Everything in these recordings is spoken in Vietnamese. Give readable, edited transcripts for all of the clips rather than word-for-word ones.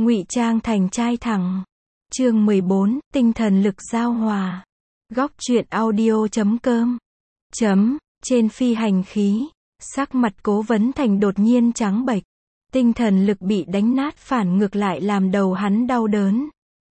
Ngụy trang thành trai thẳng. Chương 14, tinh thần lực giao hòa. Góc truyện audio.com. Trên phi hành khí, sắc mặt Cố Vấn Thành đột nhiên trắng bệch. Tinh thần lực bị đánh nát phản ngược lại làm đầu hắn đau đớn.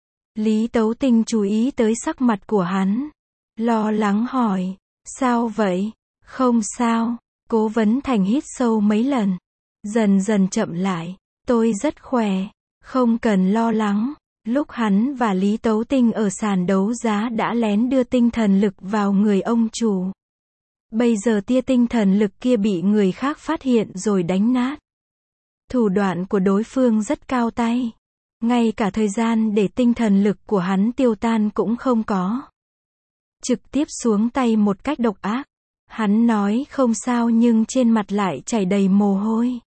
Lý Tấu Tinh chú ý tới sắc mặt của hắn. Lo lắng hỏi, sao vậy? Không sao. Cố Vấn Thành hít sâu mấy lần. Dần dần chậm lại, tôi rất khỏe, không cần lo lắng. Lúc hắn và Lý Tấu Tinh ở sàn đấu giá đã lén đưa tinh thần lực vào người ông chủ. Bây giờ tia tinh thần lực kia bị người khác phát hiện rồi đánh nát. Thủ đoạn của đối phương rất cao tay. Ngay cả thời gian để tinh thần lực của hắn tiêu tan cũng không có. Trực tiếp xuống tay một cách độc ác. Hắn nói không sao nhưng trên mặt lại chảy đầy mồ hôi.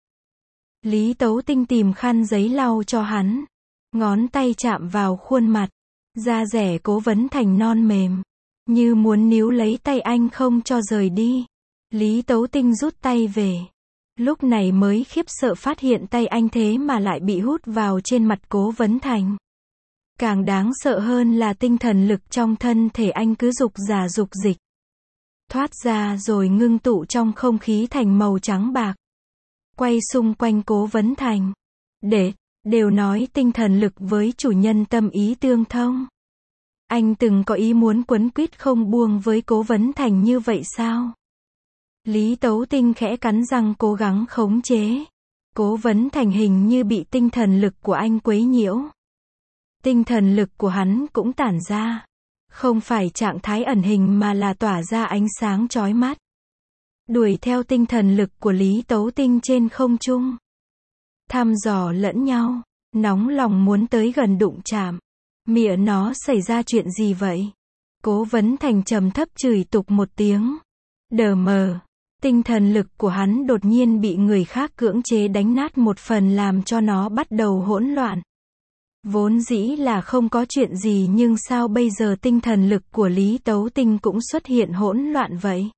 Lý Tấu Tinh tìm khăn giấy lau cho hắn. Ngón tay chạm vào khuôn mặt. Da dẻ Cố Vấn Thành non mềm. Như muốn níu lấy tay anh không cho rời đi. Lý Tấu Tinh rút tay về. Lúc này mới khiếp sợ phát hiện tay anh thế mà lại bị hút vào trên mặt Cố Vấn Thành. Càng đáng sợ hơn là tinh thần lực trong thân thể anh cứ dục giả dục dịch. Thoát ra rồi ngưng tụ trong không khí thành màu trắng bạc. Quay xung quanh Cố Vấn Thành. Đều nói tinh thần lực với chủ nhân tâm ý tương thông. Anh từng có ý muốn quấn quýt không buông với Cố Vấn Thành như vậy sao? Lý Tấu Tinh khẽ cắn răng cố gắng khống chế. Cố Vấn Thành hình như bị tinh thần lực của anh quấy nhiễu. Tinh thần lực của hắn cũng tản ra. Không phải trạng thái ẩn hình mà là tỏa ra ánh sáng chói mắt. Đuổi theo tinh thần lực của Lý Tấu Tinh trên không trung. Thăm dò lẫn nhau, nóng lòng muốn tới gần đụng chạm. Mịa nó xảy ra chuyện gì vậy? Cố Vấn Thành trầm thấp chửi tục một tiếng. Đờ mờ. Tinh thần lực của hắn đột nhiên bị người khác cưỡng chế đánh nát một phần làm cho nó bắt đầu hỗn loạn. Vốn dĩ là không có chuyện gì nhưng sao bây giờ tinh thần lực của Lý Tấu Tinh cũng xuất hiện hỗn loạn vậy?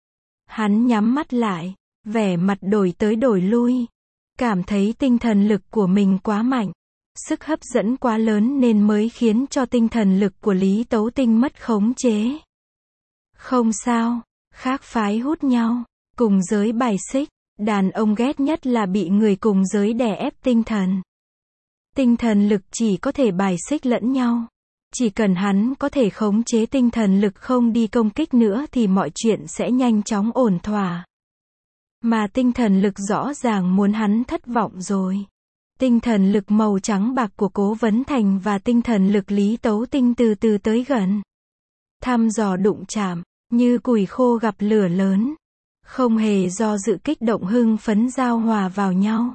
Hắn nhắm mắt lại, vẻ mặt đổi tới đổi lui. Cảm thấy tinh thần lực của mình quá mạnh. Sức hấp dẫn quá lớn nên mới khiến cho tinh thần lực của Lý Tấu Tinh mất khống chế. Không sao, khác phái hút nhau, cùng giới bài xích, đàn ông ghét nhất là bị người cùng giới đè ép tinh thần. Tinh thần lực chỉ có thể bài xích lẫn nhau. Chỉ cần hắn có thể khống chế tinh thần lực không đi công kích nữa thì mọi chuyện sẽ nhanh chóng ổn thỏa. Mà tinh thần lực rõ ràng muốn hắn thất vọng rồi. Tinh thần lực màu trắng bạc của Cố Vấn Thành và tinh thần lực Lý Tấu Tinh từ từ tới gần. Thăm dò đụng chạm, như củi khô gặp lửa lớn. Không hề do dự kích động hưng phấn giao hòa vào nhau.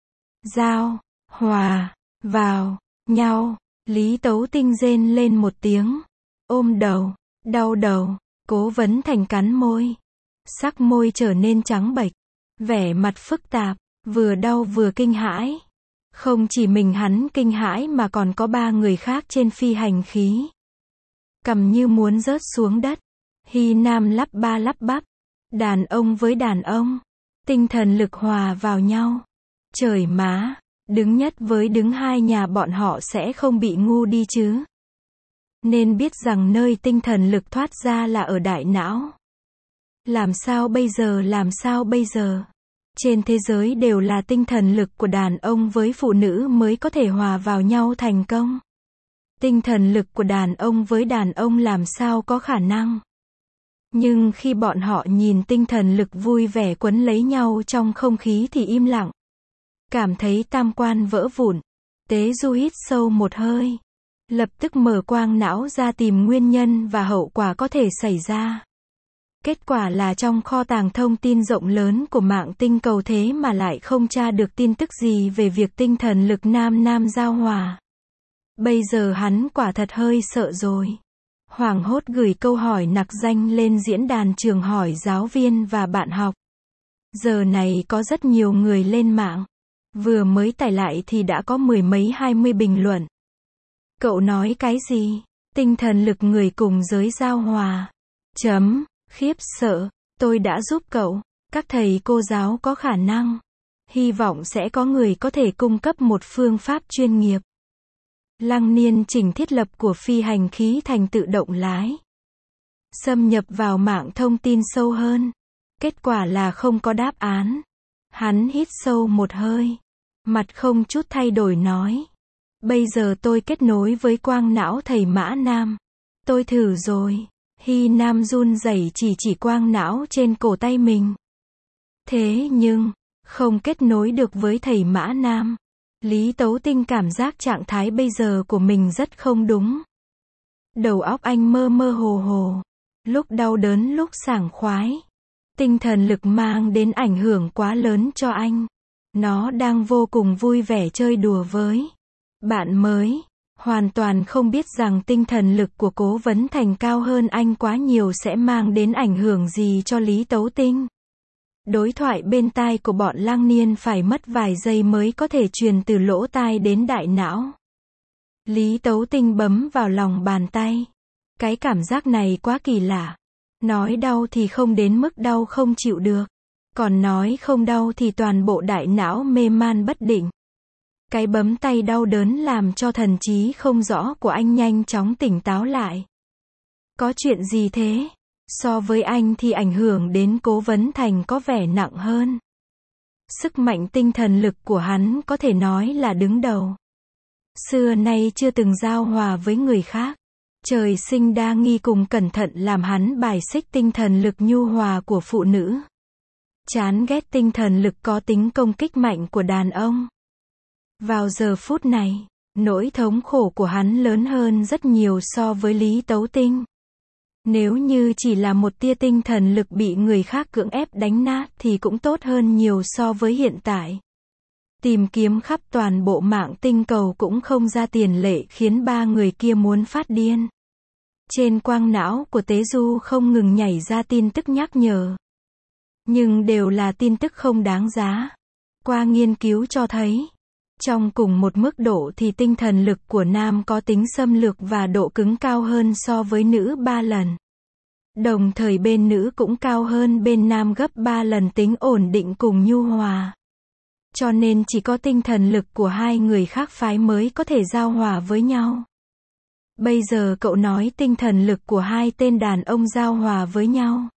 Giao, hòa, vào, nhau. Lý Tấu Tinh rên lên một tiếng. Ôm đầu, đau đầu. Cố Vấn Thành cắn môi. Sắc môi trở nên trắng bệch. Vẻ mặt phức tạp, vừa đau vừa kinh hãi. Không chỉ mình hắn kinh hãi mà còn có 3 người khác trên phi hành khí. Cầm như muốn rớt xuống đất. Hy Nam lắp ba lắp bắp. Đàn ông với đàn ông. Tinh thần lực hòa vào nhau. Trời má, đứng nhất với đứng hai nhà bọn họ sẽ không bị ngu đi chứ. Nên biết rằng nơi tinh thần lực thoát ra là ở đại não. Làm sao bây giờ? Trên thế giới đều là tinh thần lực của đàn ông với phụ nữ mới có thể hòa vào nhau thành công. Tinh thần lực của đàn ông với đàn ông làm sao có khả năng. Nhưng khi bọn họ nhìn tinh thần lực vui vẻ quấn lấy nhau trong không khí thì im lặng. Cảm thấy tam quan vỡ vụn. Tế Du hít sâu một hơi. Lập tức mở quang não ra tìm nguyên nhân và hậu quả có thể xảy ra. Kết quả là trong kho tàng thông tin rộng lớn của mạng tinh cầu thế mà lại không tra được tin tức gì về việc tinh thần lực nam giao hòa. Bây giờ hắn quả thật hơi sợ rồi. Hoảng hốt gửi câu hỏi nặc danh lên diễn đàn trường hỏi giáo viên và bạn học. Giờ này có rất nhiều người lên mạng. Vừa mới tải lại thì đã có 10 mấy 20 bình luận. Cậu nói cái gì? Tinh thần lực người cùng giới giao hòa. Khiếp sợ, tôi đã giúp cậu. Các thầy cô giáo có khả năng. Hy vọng sẽ có người có thể cung cấp một phương pháp chuyên nghiệp. Lăng Niên chỉnh thiết lập của phi hành khí thành tự động lái. Xâm nhập vào mạng thông tin sâu hơn. Kết quả là không có đáp án. Hắn hít sâu một hơi. Mặt không chút thay đổi nói. Bây giờ tôi kết nối với quang não thầy Mã Nam. Tôi thử rồi. Hy Nam run rẩy chỉ quang não trên cổ tay mình. Thế nhưng, không kết nối được với thầy Mã Nam. Lý Tấu Tinh cảm giác trạng thái bây giờ của mình rất không đúng. Đầu óc anh mơ mơ hồ hồ. Lúc đau đớn lúc sảng khoái. Tinh thần lực mang đến ảnh hưởng quá lớn cho anh. Nó đang vô cùng vui vẻ chơi đùa với bạn mới. Hoàn toàn không biết rằng tinh thần lực của Cố Vấn Thành cao hơn anh quá nhiều sẽ mang đến ảnh hưởng gì cho Lý Tấu Tinh. Đối thoại bên tai của bọn Lăng Niên phải mất vài giây mới có thể truyền từ lỗ tai đến đại não. Lý Tấu Tinh bấm vào lòng bàn tay. Cái cảm giác này quá kỳ lạ. Nói đau thì không đến mức đau không chịu được. Còn nói không đau thì toàn bộ đại não mê man bất định. Cái bấm tay đau đớn làm cho thần trí không rõ của anh nhanh chóng tỉnh táo lại. Có chuyện gì thế? So với anh thì ảnh hưởng đến Cố Vấn Thành có vẻ nặng hơn. Sức mạnh tinh thần lực của hắn có thể nói là đứng đầu. Xưa nay chưa từng giao hòa với người khác. Trời sinh đa nghi cùng cẩn thận làm hắn bài xích tinh thần lực nhu hòa của phụ nữ. Chán ghét tinh thần lực có tính công kích mạnh của đàn ông. Vào giờ phút này, nỗi thống khổ của hắn lớn hơn rất nhiều so với Lý Tấu Tinh. Nếu như chỉ là một tia tinh thần lực bị người khác cưỡng ép đánh nát thì cũng tốt hơn nhiều so với hiện tại. Tìm kiếm khắp toàn bộ mạng tinh cầu cũng không ra tiền lệ khiến ba người kia muốn phát điên. Trên quang não của Tế Du không ngừng nhảy ra tin tức nhắc nhở. Nhưng đều là tin tức không đáng giá. Qua nghiên cứu cho thấy, trong cùng một mức độ thì tinh thần lực của nam có tính xâm lược và độ cứng cao hơn so với nữ 3 lần. Đồng thời bên nữ cũng cao hơn bên nam gấp 3 lần tính ổn định cùng nhu hòa. Cho nên chỉ có tinh thần lực của hai người khác phái mới có thể giao hòa với nhau. Bây giờ cậu nói tinh thần lực của hai tên đàn ông giao hòa với nhau.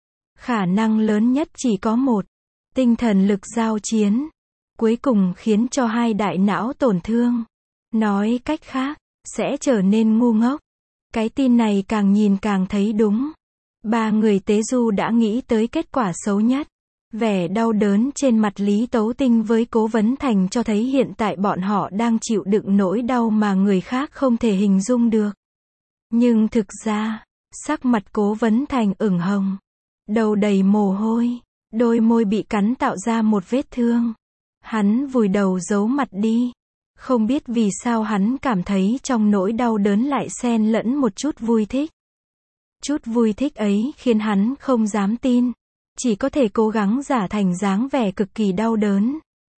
Khả năng lớn nhất chỉ có một. Tinh thần lực giao chiến. Cuối cùng khiến cho hai đại não tổn thương. Nói cách khác, sẽ trở nên ngu ngốc. Cái tin này càng nhìn càng thấy đúng. Ba người Tế Du đã nghĩ tới kết quả xấu nhất. Vẻ đau đớn trên mặt Lý Tấu Tinh với Cố Vấn Thành cho thấy hiện tại bọn họ đang chịu đựng nỗi đau mà người khác không thể hình dung được. Nhưng thực ra, sắc mặt Cố Vấn Thành ửng hồng. Đầu đầy mồ hôi. Đôi môi bị cắn tạo ra một vết thương. Hắn vùi đầu giấu mặt đi. Không biết vì sao hắn cảm thấy trong nỗi đau đớn lại xen lẫn một chút vui thích. Chút vui thích ấy khiến hắn không dám tin. Chỉ có thể cố gắng giả thành dáng vẻ cực kỳ đau đớn.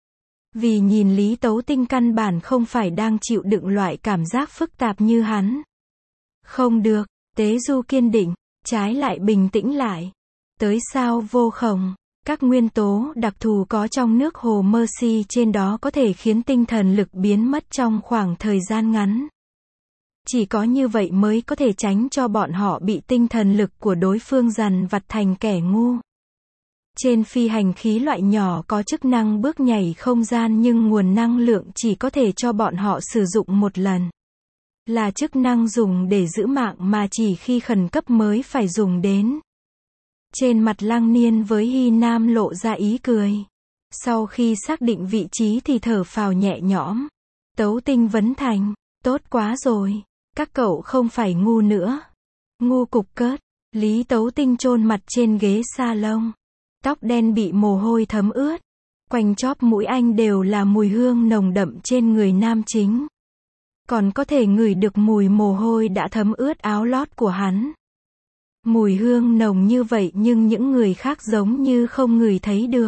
Vì nhìn Lý Tấu Tinh căn bản không phải đang chịu đựng loại cảm giác phức tạp như hắn. Không được, Tế Du kiên định, trái lại bình tĩnh lại. Tới sao vô khổng. Các nguyên tố đặc thù có trong nước hồ Mercy trên đó có thể khiến tinh thần lực biến mất trong khoảng thời gian ngắn. Chỉ có như vậy mới có thể tránh cho bọn họ bị tinh thần lực của đối phương dằn vặt thành kẻ ngu. Trên phi hành khí loại nhỏ có chức năng bước nhảy không gian nhưng nguồn năng lượng chỉ có thể cho bọn họ sử dụng một lần. Là chức năng dùng để giữ mạng mà chỉ khi khẩn cấp mới phải dùng đến. Trên mặt Lăng Niên với Hy Nam lộ ra ý cười. Sau khi xác định vị trí thì thở phào nhẹ nhõm. Tấu Tinh Vấn Thành, tốt quá rồi. Các cậu không phải ngu nữa. Ngu cục cớt. Lý Tấu Tinh chôn mặt trên ghế salon. Tóc đen bị mồ hôi thấm ướt. Quanh chóp mũi anh đều là mùi hương nồng đậm trên người nam chính. Còn có thể ngửi được mùi mồ hôi đã thấm ướt áo lót của hắn. Mùi hương nồng như vậy nhưng những người khác giống như không ngửi thấy được.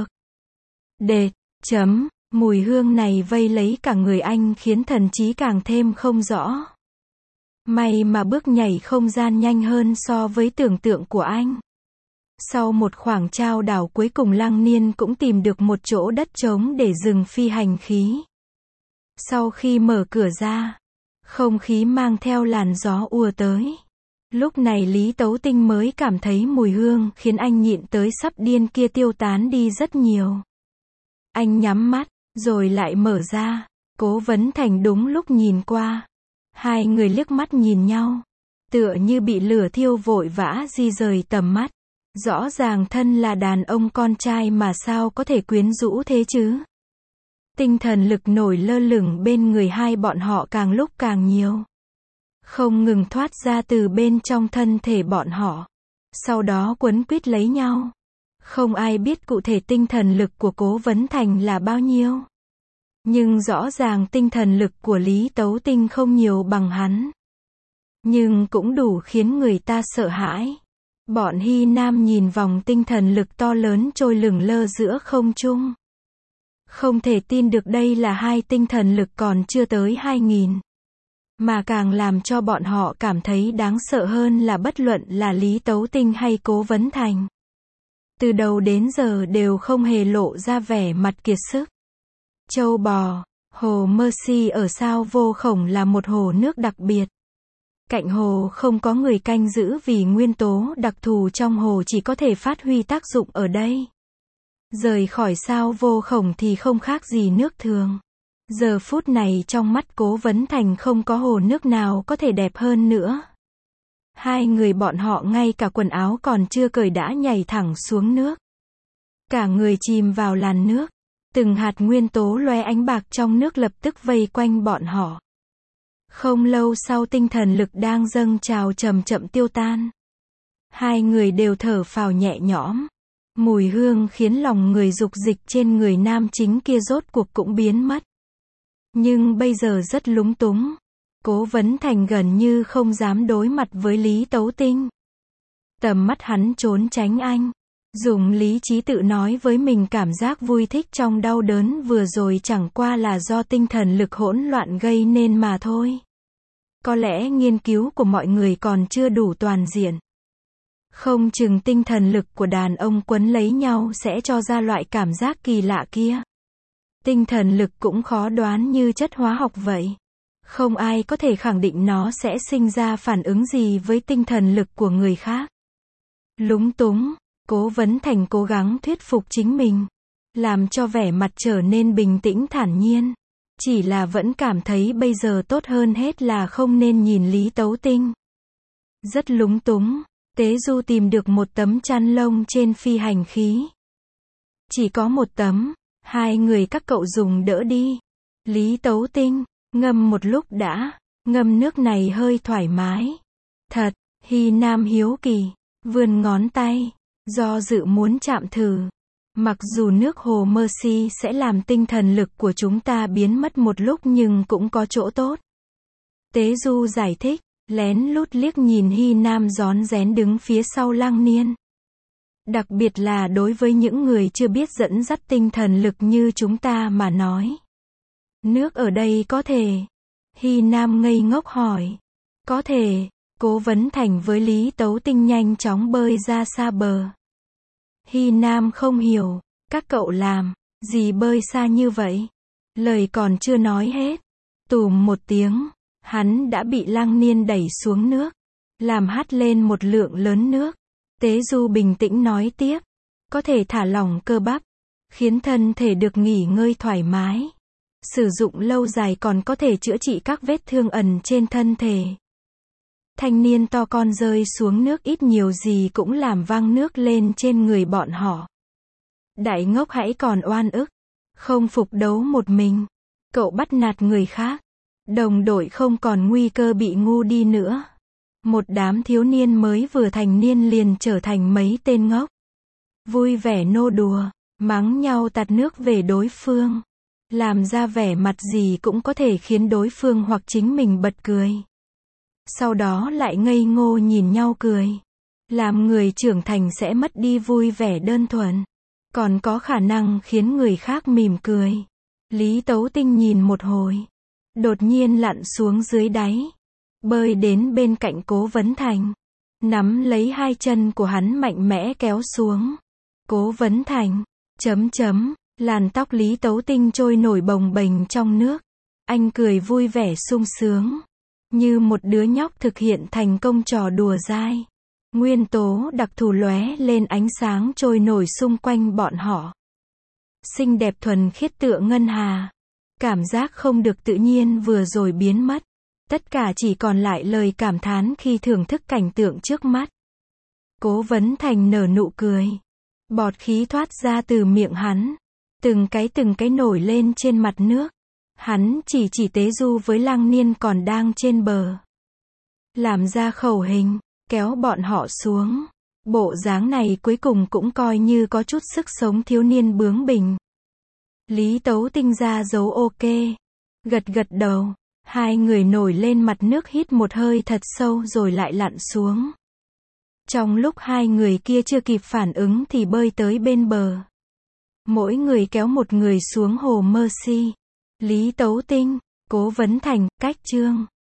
Mùi hương này vây lấy cả người anh khiến thần trí càng thêm không rõ. May mà bước nhảy không gian nhanh hơn so với tưởng tượng của anh. Sau một khoảng trao đảo cuối cùng Lăng Niên cũng tìm được một chỗ đất trống để dừng phi hành khí. Sau khi mở cửa ra, không khí mang theo làn gió ùa tới. Lúc này Lý Tấu Tinh mới cảm thấy mùi hương khiến anh nhịn tới sắp điên kia tiêu tán đi rất nhiều. Anh nhắm mắt, rồi lại mở ra. Cố Vấn Thành đúng lúc nhìn qua. Hai người liếc mắt nhìn nhau, tựa như bị lửa thiêu vội vã di rời tầm mắt. Rõ ràng thân là đàn ông con trai mà sao có thể quyến rũ thế chứ? Tinh thần lực nổi lơ lửng bên người hai bọn họ càng lúc càng nhiều. Không ngừng thoát ra từ bên trong thân thể bọn họ. Sau đó quấn quýt lấy nhau. Không ai biết cụ thể tinh thần lực của Cố Vấn Thành là bao nhiêu. Nhưng rõ ràng tinh thần lực của Lý Tấu Tinh không nhiều bằng hắn. Nhưng cũng đủ khiến người ta sợ hãi. Bọn Hy Nam nhìn vòng tinh thần lực to lớn trôi lửng lơ giữa không trung. Không thể tin được đây là hai tinh thần lực còn chưa tới 2000. Mà càng làm cho bọn họ cảm thấy đáng sợ hơn là bất luận là Lý Tấu Tinh hay Cố Vấn Thành. Từ đầu đến giờ đều không hề lộ ra vẻ mặt kiệt sức. Châu bò, hồ Mercy ở sao Vô Khổng là một hồ nước đặc biệt. Cạnh hồ không có người canh giữ vì nguyên tố đặc thù trong hồ chỉ có thể phát huy tác dụng ở đây. Rời khỏi sao Vô Khổng thì không khác gì nước thường. Giờ phút này trong mắt Cố Vấn Thành không có hồ nước nào có thể đẹp hơn nữa. Hai người bọn họ ngay cả quần áo còn chưa cởi đã nhảy thẳng xuống nước. Cả người chìm vào làn nước. Từng hạt nguyên tố loe ánh bạc trong nước lập tức vây quanh bọn họ. Không lâu sau tinh thần lực đang dâng trào chậm chậm tiêu tan. Hai người đều thở phào nhẹ nhõm. Mùi hương khiến lòng người dục dịch trên người nam chính kia rốt cuộc cũng biến mất. Nhưng bây giờ rất lúng túng. Cố Vấn Thành gần như không dám đối mặt với Lý Tấu Tinh. Tầm mắt hắn trốn tránh anh. Dùng lý trí tự nói với mình cảm giác vui thích trong đau đớn vừa rồi chẳng qua là do tinh thần lực hỗn loạn gây nên mà thôi. Có lẽ nghiên cứu của mọi người còn chưa đủ toàn diện. Không chừng tinh thần lực của đàn ông quấn lấy nhau sẽ cho ra loại cảm giác kỳ lạ kia. Tinh thần lực cũng khó đoán như chất hóa học vậy. Không ai có thể khẳng định nó sẽ sinh ra phản ứng gì với tinh thần lực của người khác. Lúng túng, Cố Vấn Thành cố gắng thuyết phục chính mình, làm cho vẻ mặt trở nên bình tĩnh thản nhiên. Chỉ là vẫn cảm thấy bây giờ tốt hơn hết là không nên nhìn Lý Tấu Tinh. Rất lúng túng, Tế Du tìm được một tấm chăn lông trên phi hành khí. Chỉ có một tấm, hai người các cậu dùng đỡ đi. Lý Tấu Tinh, ngâm một lúc đã, ngâm nước này hơi thoải mái. Thật, Hy Nam hiếu kỳ, vươn ngón tay, do dự muốn chạm thử. Mặc dù nước hồ Mercy sẽ làm tinh thần lực của chúng ta biến mất một lúc nhưng cũng có chỗ tốt. Tế Du giải thích, lén lút liếc nhìn Hy Nam rón rén đứng phía sau Lăng Niên. Đặc biệt là đối với những người chưa biết dẫn dắt tinh thần lực như chúng ta mà nói. Nước ở đây có thể. Hy Nam ngây ngốc hỏi. Có thể. Cố Vấn Thành với Lý Tấu Tinh nhanh chóng bơi ra xa bờ. Hy Nam không hiểu. Các cậu làm gì bơi xa như vậy? Lời còn chưa nói hết. Tùm một tiếng. Hắn đã bị Lăng Niên đẩy xuống nước. Làm hắt lên một lượng lớn nước. Tế Du bình tĩnh nói tiếp. Có thể thả lỏng cơ bắp. Khiến thân thể được nghỉ ngơi thoải mái. Sử dụng lâu dài còn có thể chữa trị các vết thương ẩn trên thân thể. Thanh niên to con rơi xuống nước ít nhiều gì cũng làm văng nước lên trên người bọn họ. Đại ngốc hãy còn oan ức. Không phục đấu một mình. Cậu bắt nạt người khác. Đồng đội không còn nguy cơ bị ngu đi nữa. Một đám thiếu niên mới vừa thành niên liền trở thành mấy tên ngốc. Vui vẻ nô đùa, mắng nhau tạt nước về đối phương. Làm ra vẻ mặt gì cũng có thể khiến đối phương hoặc chính mình bật cười. Sau đó lại ngây ngô nhìn nhau cười. Làm người trưởng thành sẽ mất đi vui vẻ đơn thuần. Còn có khả năng khiến người khác mỉm cười. Lý Tấu Tinh nhìn một hồi. Đột nhiên lặn xuống dưới đáy. Bơi đến bên cạnh Cố Vấn Thành. nắm lấy hai chân của hắn mạnh mẽ kéo xuống. Cố Vấn Thành, làn tóc Lý Tấu Tinh trôi nổi bồng bềnh trong nước. Anh cười vui vẻ sung sướng, như một đứa nhóc thực hiện thành công trò đùa dai. Nguyên tố đặc thù lóe lên ánh sáng trôi nổi xung quanh bọn họ. Xinh đẹp thuần khiết tựa ngân hà. Cảm giác không được tự nhiên vừa rồi biến mất. Tất cả chỉ còn lại lời cảm thán khi thưởng thức cảnh tượng trước mắt. Cố Vấn Thành nở nụ cười. Bọt khí thoát ra từ miệng hắn. Từng cái nổi lên trên mặt nước. Hắn chỉ tế du với Lăng Niên còn đang trên bờ. Làm ra khẩu hình, kéo bọn họ xuống. Bộ dáng này cuối cùng cũng coi như có chút sức sống thiếu niên bướng bỉnh. Lý Tấu Tinh ra dấu ok. Gật đầu. Hai người nổi lên mặt nước hít một hơi thật sâu rồi lại lặn xuống. Trong lúc hai người kia chưa kịp phản ứng thì bơi tới bên bờ. Mỗi người kéo một người xuống hồ Mercy. Lý Tấu Tinh, Cố Vấn Thành, cách chương